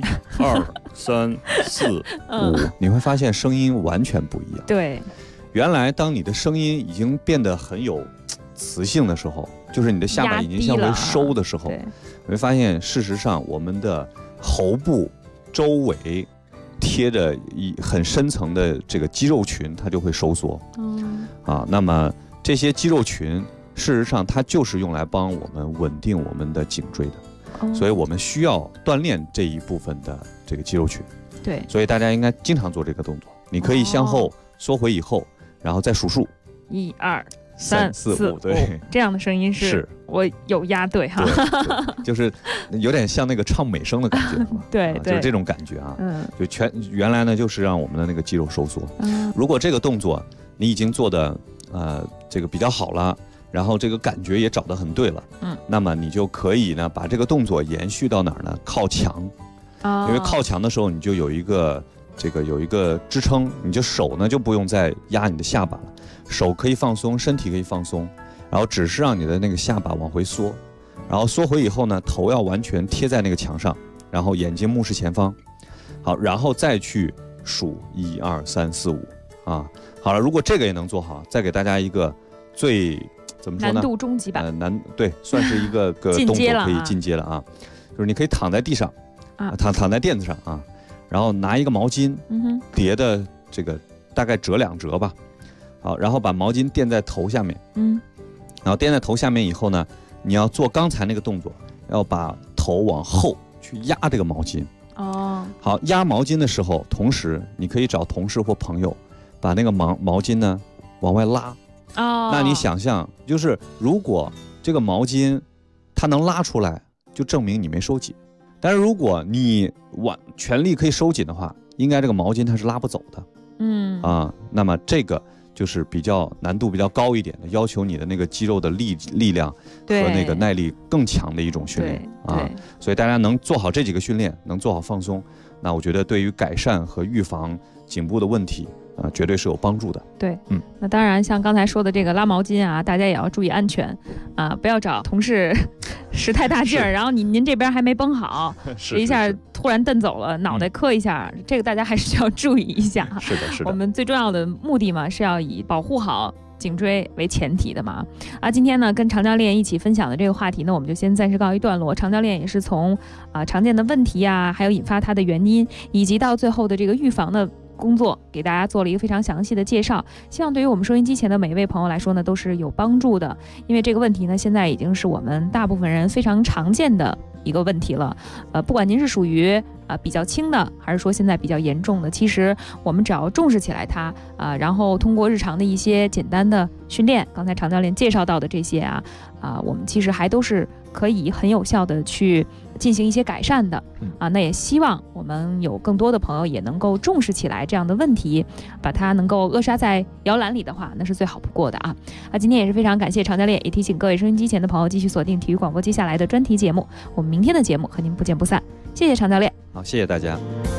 1、2、3、4、5，你会发现声音完全不一样。 对， 原来当你的声音已经变得很有磁性的时候，就是你的下巴已经向回收的时候，你会发现事实上我们的喉部周围贴着很深层的这个肌肉群，它就会收缩。那么这些肌肉群事实上它就是用来帮我们稳定我们的颈椎的，所以我们需要锻炼这一部分的这个肌肉群。 对， 所以大家应该经常做这个动作。你可以向后缩回以后，然后再数数 1、2、3、4、5， 对， 这样的声音是我有押对哈， 就是有点像那个唱美声的感觉对， 就是这种感觉就原来呢就是让我们的那个肌肉收缩。如果这个动作你已经做的这个比较好了，然后这个感觉也找得很对了，那么你就可以呢把这个动作延续到哪儿呢？靠墙，因为靠墙的时候你就有一个支撑，你就手呢就不用再压你的下巴了，手可以放松，身体可以放松，然后只是让你的那个下巴往回缩，然后缩回以后呢，头要完全贴在那个墙上，然后眼睛目视前方，好，然后再去数1、2、3、4、5好了，如果这个也能做好，再给大家一个最怎么说呢？ 难度中级版， 对，算是一个动作可以进阶了就是你可以躺在地上躺在垫子上然后拿一个毛巾叠的这个大概折2折吧，好，然后把毛巾垫在头下面，然后垫在头下面以后呢，你要做刚才那个动作，要把头往后去压这个毛巾。好，压毛巾的时候，同时你可以找同事或朋友把那个毛巾呢往外拉。那你想象，就是如果这个毛巾它能拉出来，就证明你没收紧。但是如果你全力可以收紧的话，应该这个毛巾它是拉不走的。那么这个就是难度比较高一点的，要求你的那个肌肉的力量和那个耐力更强的一种训练所以大家能做好这几个训练，能做好放松，那我觉得对于改善和预防颈部的问题绝对是有帮助的。 对，那当然像刚才说的这个拉毛巾大家也要注意安全不要找同事使太大劲儿，然后您这边还没绷好，一下突然蹬走了，脑袋磕一下，这个大家还是要注意一下。 是的。 我们最重要的目的嘛，是要以保护好颈椎为前提的嘛。今天呢跟常教练一起分享的这个话题呢，我们就先暂时告一段落。常教练也是从常见的问题还有引发它的原因，以及到最后的这个预防的工作，给大家做了一个非常详细的介绍，希望对于我们收音机前的每一位朋友来说呢，都是有帮助的。因为这个问题呢，现在已经是我们大部分人非常常见的一个问题了。不管您是属于比较轻的，还是说现在比较严重的，其实我们只要重视起来它然后通过日常的一些简单的训练，刚才常教练介绍到的这些我们其实还都是可以很有效的去进行一些改善的那也希望我们有更多的朋友也能够重视起来这样的问题，把它能够扼杀在摇篮里的话，那是最好不过的今天也是非常感谢常教练，也提醒各位收音机前的朋友继续锁定体育广播接下来的专题节目，我们明天的节目和您不见不散。谢谢常教练。 好，谢谢大家。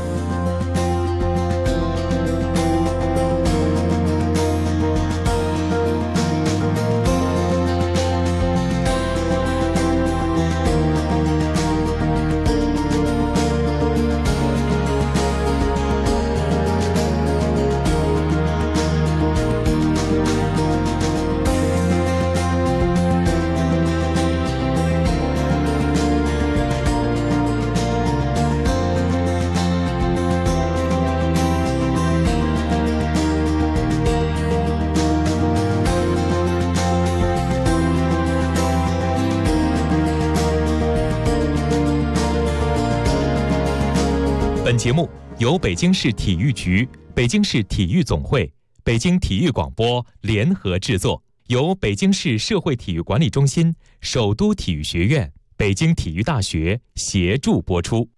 本节目由北京市体育局、北京市体育总会、北京体育广播联合制作，由北京市社会体育管理中心、首都体育学院、北京体育大学协助播出。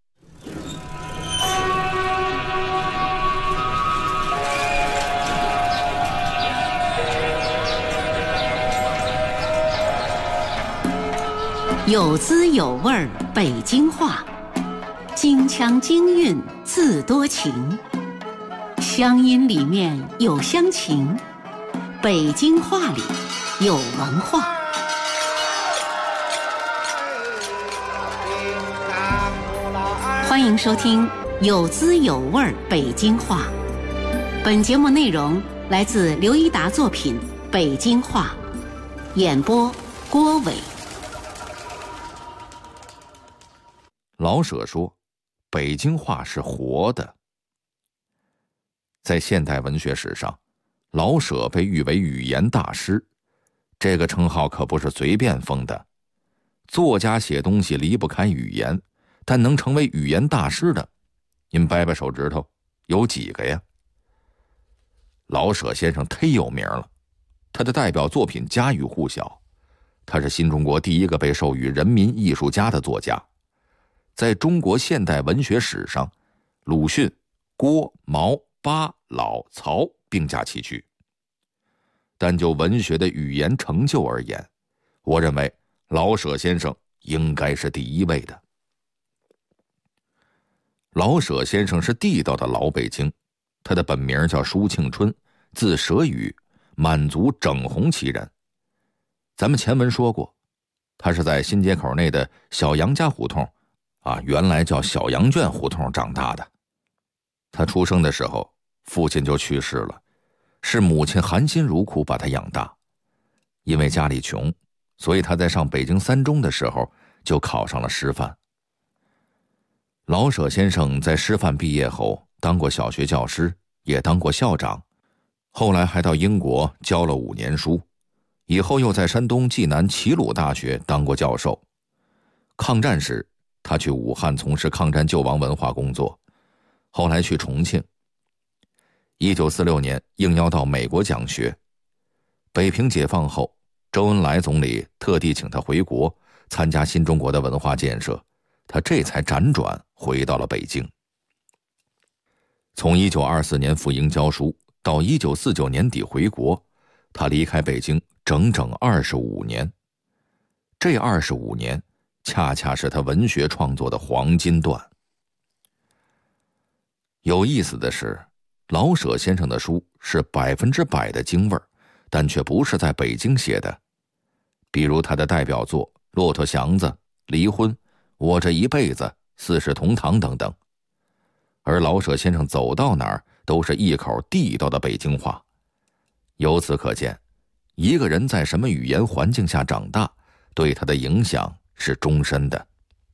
有滋有味儿北京话，京腔京韵自多情，乡音里面有乡情，北京话里有文化。欢迎收听有滋有味儿北京话。本节目内容来自刘一达作品《北京话》，演播郭伟。 老舍说，北京话是活的。在现代文学史上，老舍被誉为语言大师，这个称号可不是随便封的。作家写东西离不开语言，但能成为语言大师的，您掰掰手指头，有几个呀？老舍先生忒有名了，他的代表作品家喻户晓，他是新中国第一个被授予人民艺术家的作家。在中国现代文学史上，鲁迅、郭、毛、巴、老、曹并驾齐驱。但就文学的语言成就而言，我认为老舍先生应该是第一位的。老舍先生是地道的老北京，他的本名叫舒庆春，字舍宇，满族整红旗人。咱们前文说过，他是在新街口内的小杨家胡同原来叫小羊圈胡同长大的。他出生的时候，父亲就去世了，是母亲含辛茹苦把他养大。因为家里穷，所以他在上北京三中的时候就考上了师范。老舍先生在师范毕业后当过小学教师，也当过校长，后来还到英国教了5年书，以后又在山东济南齐鲁大学当过教授。抗战时他去武汉从事抗战救亡文化工作，后来去重庆。1946年应邀到美国讲学。北平解放后，周恩来总理特地请他回国参加新中国的文化建设，他这才辗转回到了北京。从1924年赴英教书到1949年底回国，他离开北京整整25年。这25年恰恰是他文学创作的黄金段。有意思的是，老舍先生的书是100%的京味儿，但却不是在北京写的。比如他的代表作《骆驼祥子》《离婚》《我这一辈子》《四世同堂》等等。而老舍先生走到哪儿都是一口地道的北京话。由此可见，一个人在什么语言环境下长大，对他的影响是终身的。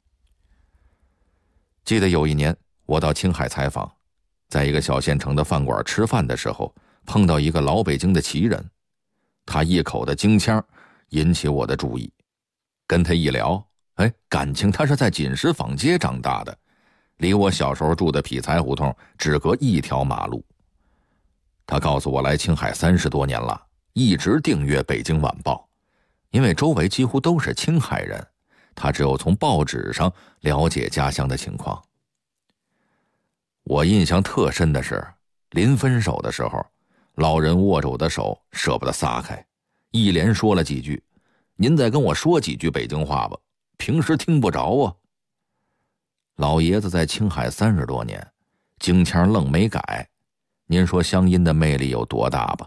记得有一年我到青海采访，在一个小县城的饭馆吃饭的时候，碰到一个老北京的旗人，他一口的京腔引起我的注意。跟他一聊，感情他是在锦石坊街长大的， 离我小时候住的匹才胡同只隔一条马路。他告诉我来青海30多年了，一直订阅《北京晚报》，因为周围几乎都是青海人，他只有从报纸上了解家乡的情况。我印象特深的是，临分手的时候，老人握着我的手舍不得撒开，一连说了几句：“您再跟我说几句北京话吧，平时听不着啊。”老爷子在青海30多年，京腔愣没改，您说乡音的魅力有多大吧？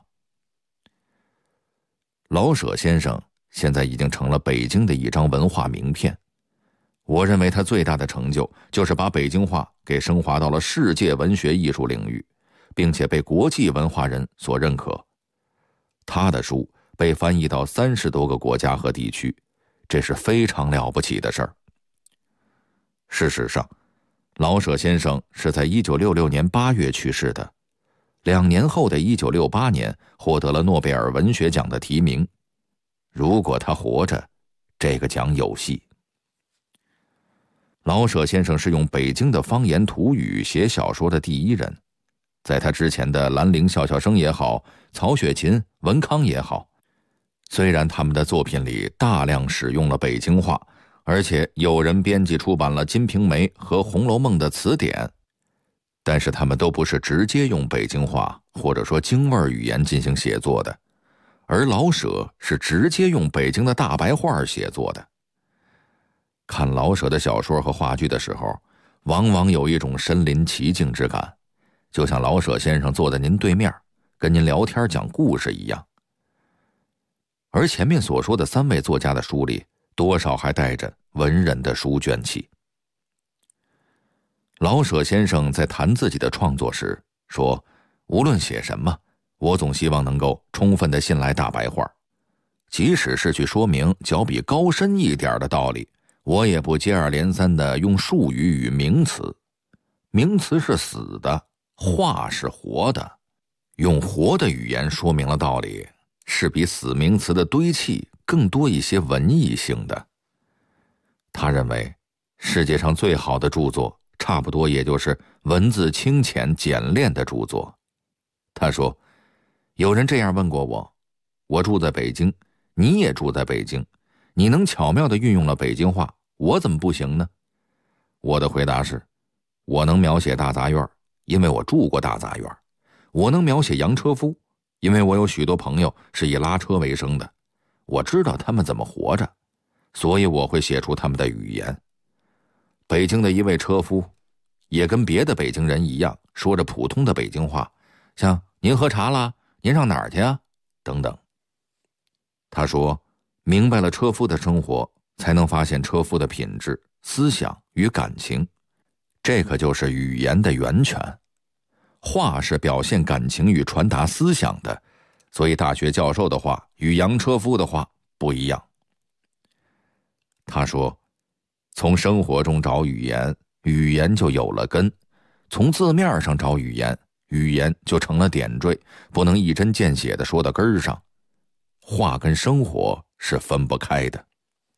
老舍先生现在已经成了北京的一张文化名片。我认为他最大的成就就是把北京话给升华到了世界文学艺术领域，并且被国际文化人所认可。他的书被翻译到30多个国家和地区，这是非常了不起的事儿。事实上，老舍先生是在1966年8月去世的，2年后的1968年获得了诺贝尔文学奖的提名。如果他活着，这个奖有戏。老舍先生是用北京的方言土语写小说的第一人，在他之前的兰陵笑笑生也好，曹雪芹、文康也好，虽然他们的作品里大量使用了北京话，而且有人编辑出版了《金瓶梅》和《红楼梦》的词典，但是他们都不是直接用北京话或者说京味语言进行写作的，而老舍是直接用北京的大白话写作的。看老舍的小说和话剧的时候，往往有一种身临其境之感，就像老舍先生坐在您对面，跟您聊天讲故事一样。而前面所说的3位作家的书里，多少还带着文人的书卷气。老舍先生在谈自己的创作时说，无论写什么，我总希望能够充分地信赖大白话，即使是去说明较比高深一点的道理，我也不接二连三地用术语与名词。名词是死的，话是活的，用活的语言说明了道理，是比死名词的堆砌更多一些文艺性的。他认为，世界上最好的著作，差不多也就是文字清浅简练的著作。他说，有人这样问过我，我住在北京，你也住在北京，你能巧妙地运用了北京话，我怎么不行呢？我的回答是，我能描写大杂院，因为我住过大杂院；我能描写洋车夫，因为我有许多朋友是以拉车为生的，我知道他们怎么活着，所以我会写出他们的语言。北京的一位车夫也跟别的北京人一样，说着普通的北京话，像您喝茶啦，您上哪儿去啊，等等。他说，明白了车夫的生活，才能发现车夫的品质、思想与感情，这可就是语言的源泉。话是表现感情与传达思想的，所以大学教授的话与洋车夫的话不一样。他说，从生活中找语言，语言就有了根；从字面上找语言，语言就成了点缀，不能一针见血地说到根儿上。话跟生活是分不开的。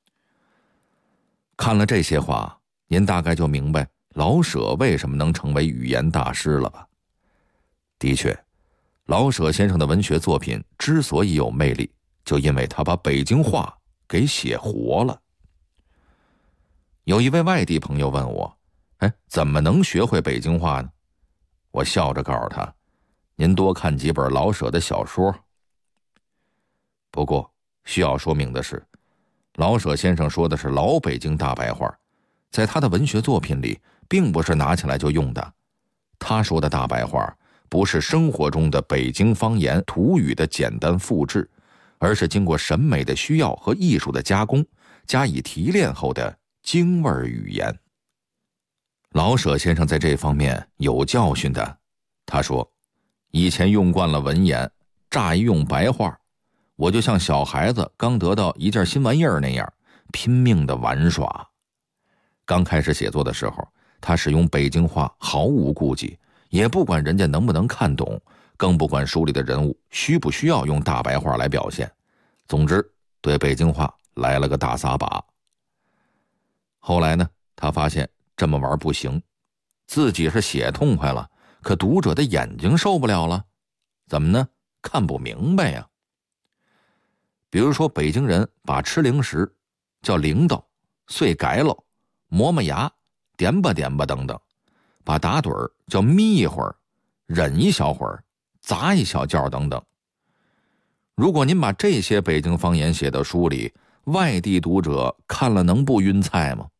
看了这些话，您大概就明白老舍为什么能成为语言大师了吧？的确，老舍先生的文学作品之所以有魅力，就因为他把北京话给写活了。有一位外地朋友问我，怎么能学会北京话呢？我笑着告诉他，您多看几本老舍的小说。不过需要说明的是，老舍先生说的是老北京大白话，在他的文学作品里并不是拿起来就用的。他说的大白话不是生活中的北京方言土语的简单复制，而是经过审美的需要和艺术的加工，加以提炼后的京味语言。老舍先生在这方面有教训的。他说，以前用惯了文言，乍一用白话，我就像小孩子刚得到一件新玩意儿那样，拼命的玩耍。刚开始写作的时候，他使用北京话毫无顾忌，也不管人家能不能看懂，更不管书里的人物需不需要用大白话来表现。总之，对北京话来了个大撒把。后来呢，他发现这么玩不行， 自己是写痛快了，可读者的眼睛受不了了。怎么呢？看不明白呀。比如说北京人把吃零食叫铃铛、碎改喽、磨磨牙、点吧点吧等等，把打盹儿叫眯一会儿、忍一小会儿、砸一小觉等等。如果您把这些北京方言写到书里，外地读者看了能不晕菜吗？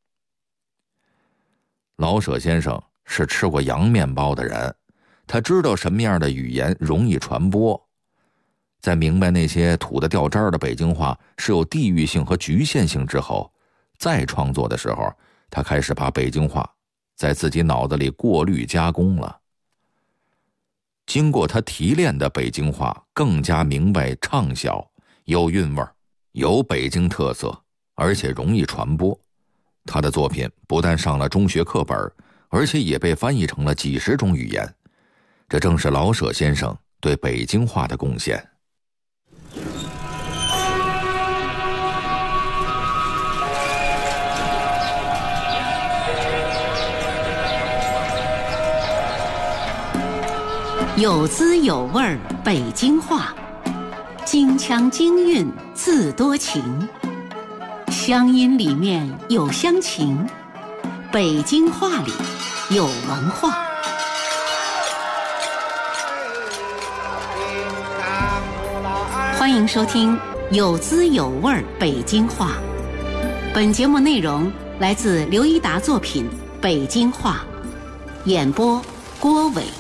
老舍先生是吃过洋面包的人，他知道什么样的语言容易传播。在明白那些土得掉渣的北京话是有地域性和局限性之后，再创作的时候，他开始把北京话在自己脑子里过滤加工了。经过他提炼的北京话更加明白畅晓，有韵味，有北京特色，而且容易传播。他的作品不但上了中学课本，而且也被翻译成了几十种语言。这正是老舍先生对北京话的贡献。 有滋有味儿北京话，京腔京韵字多情，乡音里面有乡情，北京话里有文化。欢迎收听有滋有味儿北京话。本节目内容来自刘一达作品《北京话》，演播郭伟。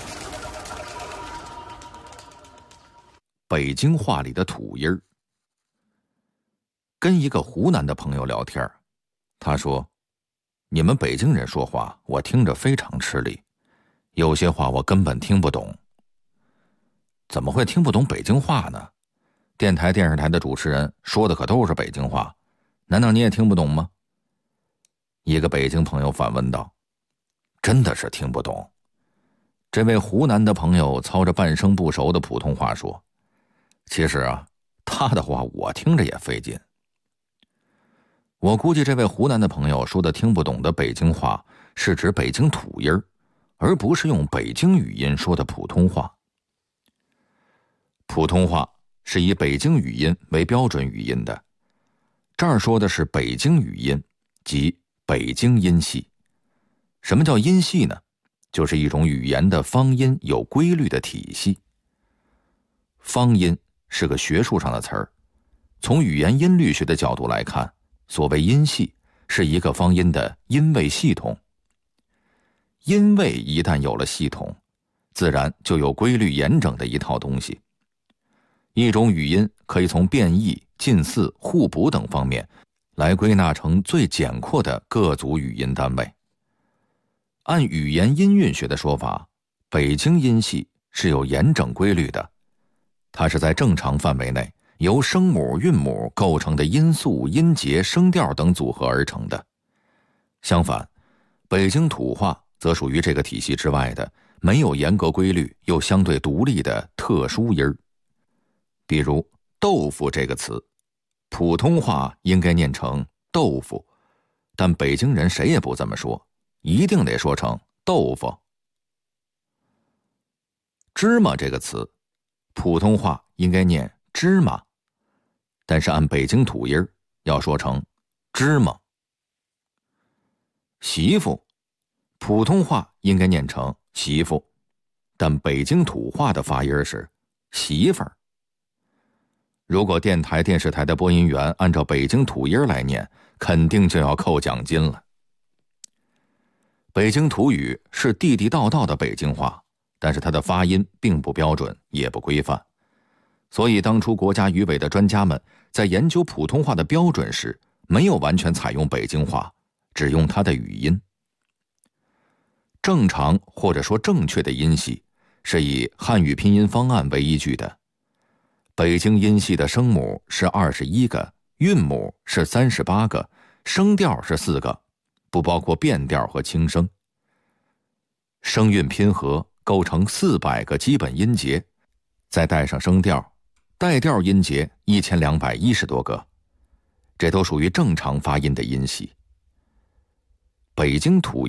北京话里的土音儿。跟一个湖南的朋友聊天，他说：“你们北京人说话，我听着非常吃力，有些话我根本听不懂。”怎么会听不懂北京话呢？电台、电视台的主持人说的可都是北京话，难道你也听不懂吗？一个北京朋友反问道：“真的是听不懂。”这位湖南的朋友操着半生不熟的普通话说：“其实啊，他的话我听着也费劲。”我估计这位湖南的朋友说的听不懂的北京话是指北京土音儿，而不是用北京语音说的普通话。普通话是以北京语音为标准语音的，这儿说的是北京语音，即北京音系。什么叫音系呢？就是一种语言的方音有规律的体系。方音是个学术上的词儿，从语言音律学的角度来看，所谓音系是一个方音的音位系统。音位一旦有了系统，自然就有规律严整的一套东西。一种语音可以从变异、近似、互补等方面来归纳成最简括的各组语音单位。按语言音韵学的说法，北京音系是有严整规律的，它是在正常范围内由声母、韵母构成的音素、音节、声调等组合而成的。相反，北京土话则属于这个体系之外的，没有严格规律又相对独立的特殊音儿。比如豆腐这个词，普通话应该念成豆腐，但北京人谁也不这么说，一定得说成豆腐。芝麻这个词，普通话应该念芝麻，但是按北京土音要说成芝麻。媳妇，普通话应该念成媳妇，但北京土话的发音是媳妇儿。如果电台、电视台的播音员按照北京土音来念，肯定就要扣奖金了。北京土语是地地道道的北京话，但是它的发音并不标准，也不规范。所以当初国家语委的专家们在研究普通话的标准时，没有完全采用北京话，只用它的语音。正常或者说正确的音系是以汉语拼音方案为依据的。北京音系的声母是21个，韵母是38个，声调是4个，不包括变调和轻声。声韵拼合构成400个基本音节，再带上声调，带调音节1210多个，这都属于正常发音的音系。北京土音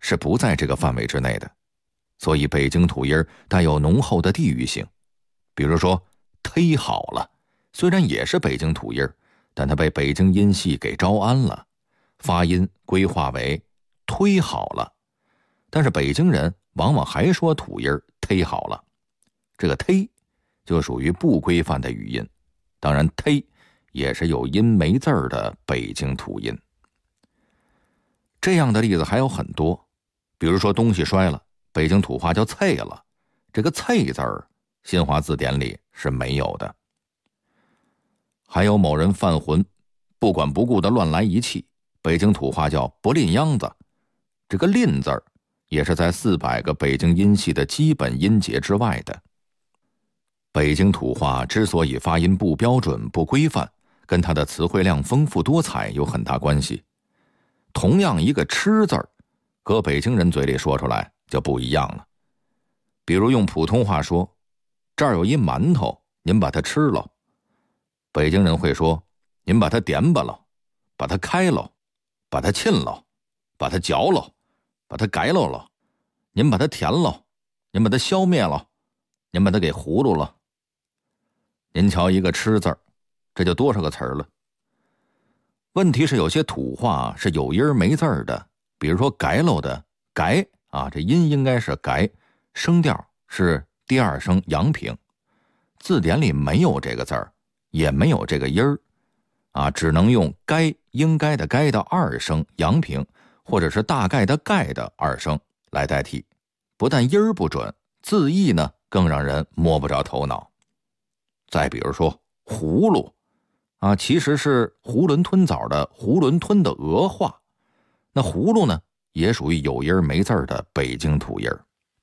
是不在这个范围之内的，所以北京土音带有浓厚的地域性。比如说忒好了，虽然也是北京土音，但它被北京音系给招安了，发音规划为忒好了。但是北京人往往还说土音忒好了，这个忒就属于不规范的语音，当然忒也是有音没字儿的北京土音。这样的例子还有很多，比如说东西摔了，北京土话叫啐了，这个啐字儿新华字典里是没有的。还有某人犯浑，不管不顾的乱来一气，北京土话叫不吝秧子，这个吝字儿也是在400个北京音系的基本音节之外的。北京土话之所以发音不标准不规范，跟它的词汇量丰富多彩有很大关系。同样一个吃字儿，搁北京人嘴里说出来就不一样了。比如用普通话说，这儿有一馒头，您把它吃了，北京人会说，您把它点吧了，把它开了，把它沁了，把它嚼了，把它改了，您把它填了，您把它消灭了，您把它给葫芦了。您瞧一个吃字儿，这就多少个词儿了。问题是有些土话是有音没字儿的，比如说改喽的改啊，这音应该是改，声调是第二声阳平，字典里没有这个字儿，也没有这个音儿啊，只能用该应该的该的二声阳平，或者是大概的概的二声来代替。不但音儿不准，字义呢更让人摸不着头脑。再比如说葫芦啊，其实是囫囵吞枣的囫囵吞的俄话，那葫芦呢也属于有音没字的北京土音。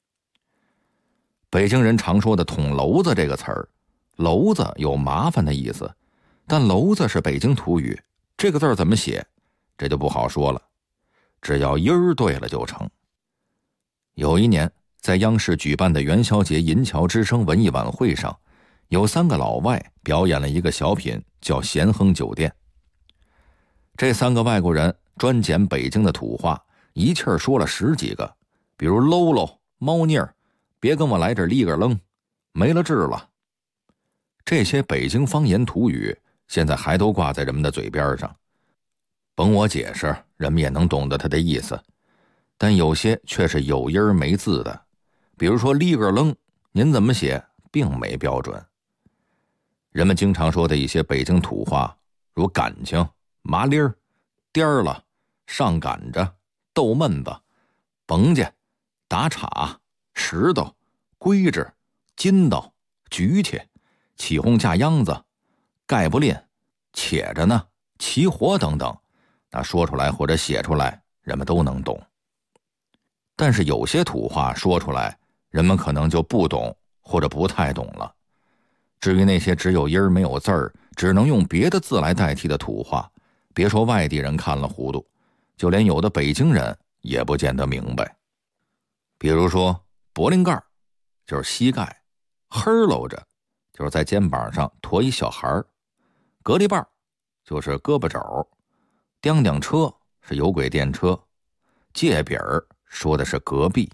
北京人常说的捅娄子这个词儿，娄子有麻烦的意思，但娄子是北京土语，这个字怎么写这就不好说了，只要音儿对了就成。有一年在央视举办的元宵节银桥之声文艺晚会上，有3个老外表演了一个小品叫咸亨酒店。这3个外国人专捡北京的土话，一气儿说了10几个，比如喽喽、猫腻儿、别跟我来这立个愣、没了治了。这些北京方言土语现在还都挂在人们的嘴边上，甭我解释，人们也能懂得它的意思。但有些却是有音没字的，比如说立个愣，您怎么写并没标准。人们经常说的一些北京土话，如感情、麻利儿、颠儿了、上赶着、逗闷子、甭家、打岔、石头、规制、筋道、举起、起哄架秧子、盖不吝、且着呢、齐活等等，那说出来或者写出来人们都能懂。但是有些土话说出来人们可能就不懂或者不太懂了。至于那些只有音没有字儿，只能用别的字来代替的土话，别说外地人看了糊涂，就连有的北京人也不见得明白。比如说柏林盖就是膝盖，黑搂着就是在肩膀上驮一小孩，隔离棒就是胳膊肘，叮叮车是有轨电车，界饼说的是隔壁。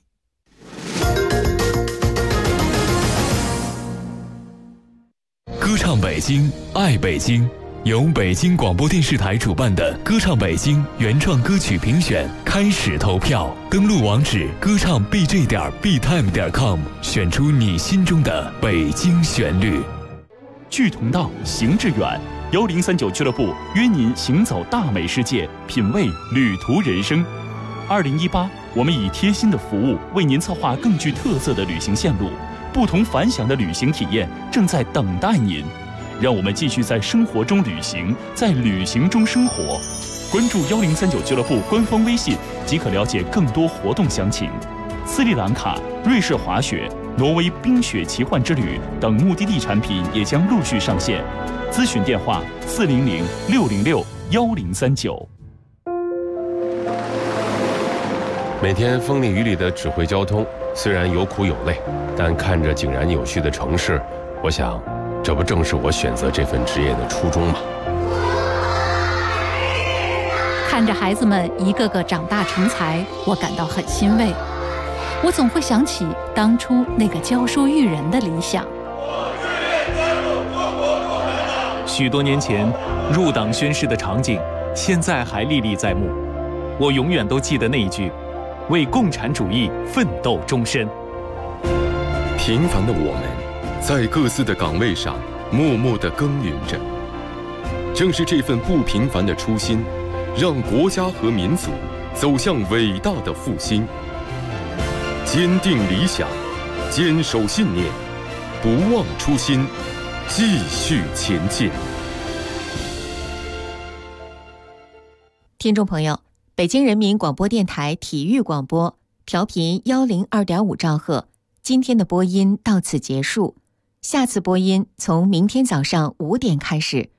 歌唱北京，爱北京，由北京广播电视台主办的歌唱北京原创歌曲评选开始投票，登录网址歌唱 bj.btime.com， 选出你心中的北京旋律。 聚同道，行致远，1039俱乐部约您行走大美世界，品味旅途人生。2018，我们以贴心的服务为您策划更具特色的旅行线路，不同凡响的旅行体验正在等待您。让我们继续在生活中旅行，在旅行中生活。关注1039俱乐部官方微信即可了解更多活动详情。斯里兰卡、瑞士滑雪、挪威冰雪奇幻之旅等目的地产品也将陆续上线。咨询电话400-606-1039。 每天风里雨里的指挥交通，虽然有苦有累，但看着井然有序的城市，我想，这不正是我选择这份职业的初衷吗？ 看着孩子们一个个长大成才，我感到很欣慰。我总会想起当初那个教书育人的理想。 许多年前入党宣誓的场景，现在还历历在目。我永远都记得那一句：为共产主义奋斗终身。 平凡的我们，在各自的岗位上默默地耕耘着。正是这份不平凡的初心，让国家和民族走向伟大的复兴。坚定理想，坚守信念，不忘初心，继续前进。 听众朋友，北京人民广播电台体育广播，调频102.5兆赫，今天的播音到此结束。下次播音从明天早上5点开始。